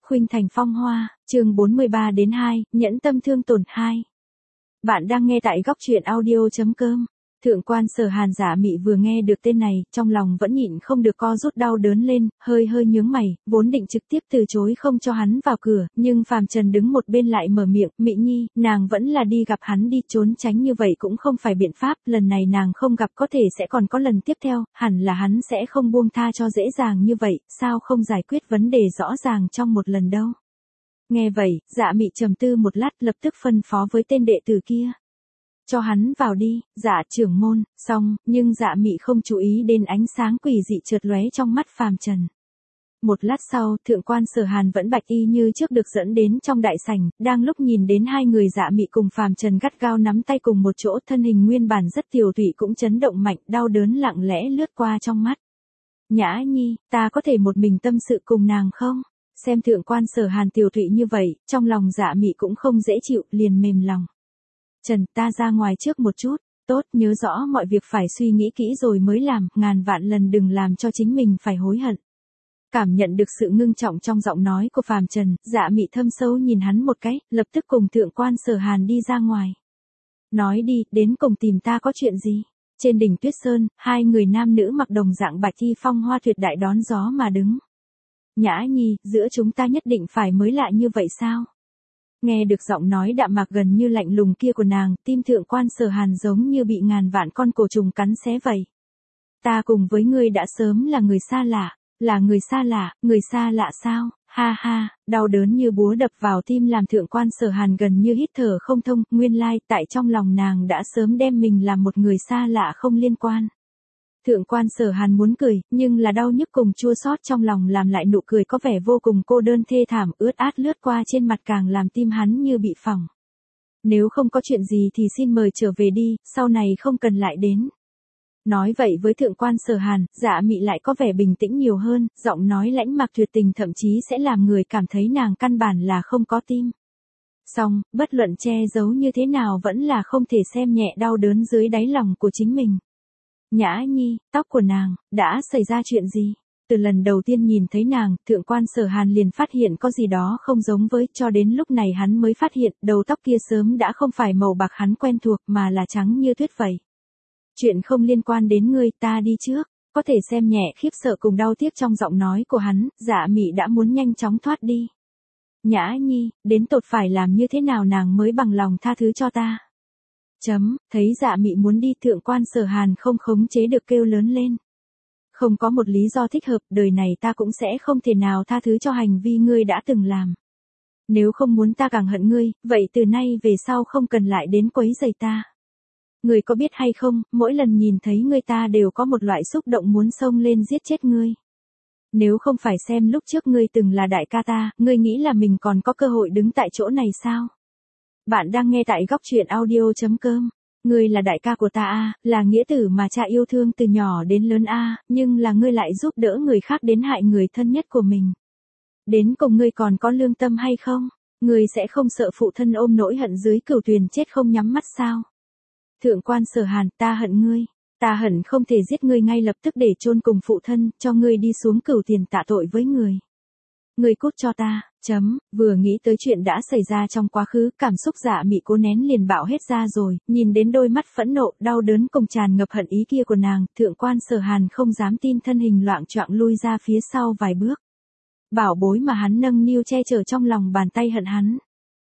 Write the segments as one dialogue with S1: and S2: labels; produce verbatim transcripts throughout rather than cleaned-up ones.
S1: Khuynh Thành Phong Hoa, chương bốn mươi ba đến hai, nhẫn tâm thương tổn hai. Bạn đang nghe tại góc truyện audio.com. Thượng quan Sở Hàn Dạ Mị vừa nghe được tên này, trong lòng vẫn nhịn không được co rút đau đớn lên, hơi hơi nhướng mày, vốn định trực tiếp từ chối không cho hắn vào cửa, nhưng Phàm Trần đứng một bên lại mở miệng, Mị Nhi, nàng vẫn là đi gặp hắn đi, trốn tránh như vậy cũng không phải biện pháp, lần này nàng không gặp có thể sẽ còn có lần tiếp theo, hẳn là hắn sẽ không buông tha cho dễ dàng như vậy, sao không giải quyết vấn đề rõ ràng trong một lần đâu. Nghe vậy, Dạ Mị trầm tư một lát, lập tức phân phó với tên đệ tử kia. Cho hắn vào đi, Dạ trưởng môn. Xong, nhưng Dạ Mị không chú ý đến ánh sáng quỷ dị chợt lóe trong mắt Phàm Trần. Một lát sau, thượng quan Sở Hàn vẫn bạch y như trước được dẫn đến trong đại sảnh, đang lúc nhìn đến hai người Dạ Mị cùng Phàm Trần gắt gao nắm tay cùng một chỗ, thân hình nguyên bản rất tiều tụy cũng chấn động mạnh, đau đớn lặng lẽ lướt qua trong mắt. Nhã Nhi, ta có thể một mình tâm sự cùng nàng không? Xem thượng quan Sở Hàn tiều tụy như vậy, trong lòng Dạ Mị cũng không dễ chịu, liền mềm lòng. Trần, ta ra ngoài trước một chút, tốt, nhớ rõ mọi việc phải suy nghĩ kỹ rồi mới làm, ngàn vạn lần đừng làm cho chính mình phải hối hận. Cảm nhận được sự ngưng trọng trong giọng nói của Phàm Trần, Dạ Mị thâm sâu nhìn hắn một cái, lập tức cùng thượng quan Sở Hàn đi ra ngoài. Nói đi, đến cùng tìm ta có chuyện gì? Trên đỉnh Tuyết Sơn, hai người nam nữ mặc đồng dạng bạch y phong hoa tuyệt đại đón gió mà đứng. Nhã Nhi, giữa chúng ta nhất định phải mới lạ như vậy sao? Nghe được giọng nói đạm mạc gần như lạnh lùng kia của nàng, tim thượng quan Sở Hàn giống như bị ngàn vạn con cổ trùng cắn xé vậy. Ta cùng với ngươi đã sớm là người xa lạ, là người xa lạ, người xa lạ sao? Ha ha, đau đớn như búa đập vào tim làm thượng quan Sở Hàn gần như hít thở không thông, nguyên lai tại trong lòng nàng đã sớm đem mình làm một người xa lạ không liên quan. Thượng quan Sở Hàn muốn cười, nhưng là đau nhức cùng chua xót trong lòng làm lại nụ cười có vẻ vô cùng cô đơn thê thảm, ướt át lướt qua trên mặt càng làm tim hắn như bị phỏng. Nếu không có chuyện gì thì xin mời trở về đi, sau này không cần lại đến. Nói vậy với thượng quan Sở Hàn, Dạ Mị lại có vẻ bình tĩnh nhiều hơn, giọng nói lãnh mạc tuyệt tình thậm chí sẽ làm người cảm thấy nàng căn bản là không có tim. Song, bất luận che giấu như thế nào vẫn là không thể xem nhẹ đau đớn dưới đáy lòng của chính mình. Nhã Nhi, tóc của nàng, đã xảy ra chuyện gì? Từ lần đầu tiên nhìn thấy nàng, thượng quan Sở Hàn liền phát hiện có gì đó không giống với, cho đến lúc này hắn mới phát hiện, đầu tóc kia sớm đã không phải màu bạc hắn quen thuộc mà là trắng như tuyết vậy. Chuyện không liên quan đến ngươi, ta đi trước. Có thể xem nhẹ khiếp sợ cùng đau tiếc trong giọng nói của hắn, Dạ Mị đã muốn nhanh chóng thoát đi. Nhã Nhi, đến tột phải làm như thế nào nàng mới bằng lòng tha thứ cho ta? Chấm, thấy Dạ Mị muốn đi, thượng quan Sở Hàn không khống chế được kêu lớn lên. Không có một lý do thích hợp, đời này ta cũng sẽ không thể nào tha thứ cho hành vi ngươi đã từng làm. Nếu không muốn ta càng hận ngươi, vậy từ nay về sau không cần lại đến quấy rầy ta. Ngươi có biết hay không, mỗi lần nhìn thấy ngươi ta đều có một loại xúc động muốn xông lên giết chết ngươi. Nếu không phải xem lúc trước ngươi từng là đại ca ta, ngươi nghĩ là mình còn có cơ hội đứng tại chỗ này sao? Bạn đang nghe tại góc truyện audio.com. Ngươi là đại ca của ta a, là nghĩa tử mà cha yêu thương từ nhỏ đến lớn a, nhưng là ngươi lại giúp đỡ người khác đến hại người thân nhất của mình. Đến cùng ngươi còn có lương tâm hay không? Ngươi sẽ không sợ phụ thân ôm nỗi hận dưới cửu tuyền chết không nhắm mắt sao? Thượng quan Sở Hàn, ta hận ngươi. Ta hận không thể giết ngươi ngay lập tức để chôn cùng phụ thân, cho ngươi đi xuống cửu tiền tạ tội với người. Ngươi cút cho ta, chấm, vừa nghĩ tới chuyện đã xảy ra trong quá khứ, cảm xúc Dạ Mị cố nén liền bạo hết ra rồi, nhìn đến đôi mắt phẫn nộ, đau đớn cùng tràn ngập hận ý kia của nàng, thượng quan Sở Hàn không dám tin, thân hình loạng choạng lui ra phía sau vài bước. Bảo bối mà hắn nâng niu che chở trong lòng bàn tay hận hắn.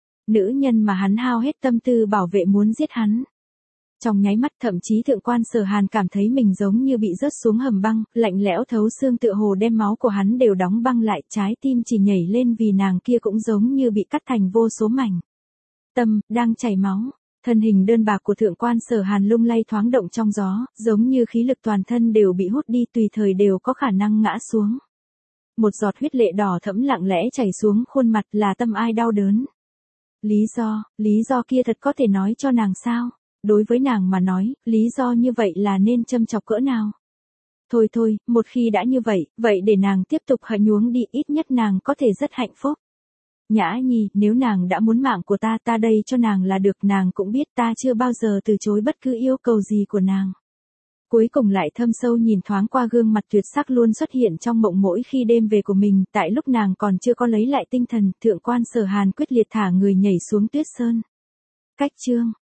S1: Nữ nhân mà hắn hao hết tâm tư bảo vệ muốn giết hắn. Trong nháy mắt thậm chí thượng quan Sở Hàn cảm thấy mình giống như bị rớt xuống hầm băng, lạnh lẽo thấu xương tựa hồ đem máu của hắn đều đóng băng lại, trái tim chỉ nhảy lên vì nàng kia cũng giống như bị cắt thành vô số mảnh. Tâm, đang chảy máu, thân hình đơn bạc của thượng quan Sở Hàn lung lay thoáng động trong gió, giống như khí lực toàn thân đều bị hút đi, tùy thời đều có khả năng ngã xuống. Một giọt huyết lệ đỏ thẫm lặng lẽ chảy xuống khuôn mặt, là tâm ai đau đớn. Lý do, lý do kia thật có thể nói cho nàng sao? Đối với nàng mà nói, lý do như vậy là nên châm chọc cỡ nào? Thôi thôi, một khi đã như vậy, vậy để nàng tiếp tục hận nhuống đi, ít nhất nàng có thể rất hạnh phúc. Nhã Nhi, nếu nàng đã muốn mạng của ta, ta đây cho nàng là được, nàng cũng biết ta chưa bao giờ từ chối bất cứ yêu cầu gì của nàng. Cuối cùng lại thâm sâu nhìn thoáng qua gương mặt tuyệt sắc luôn xuất hiện trong mộng mỗi khi đêm về của mình, tại lúc nàng còn chưa có lấy lại tinh thần, thượng quan Sở Hàn quyết liệt thả người nhảy xuống tuyết sơn. Cách chương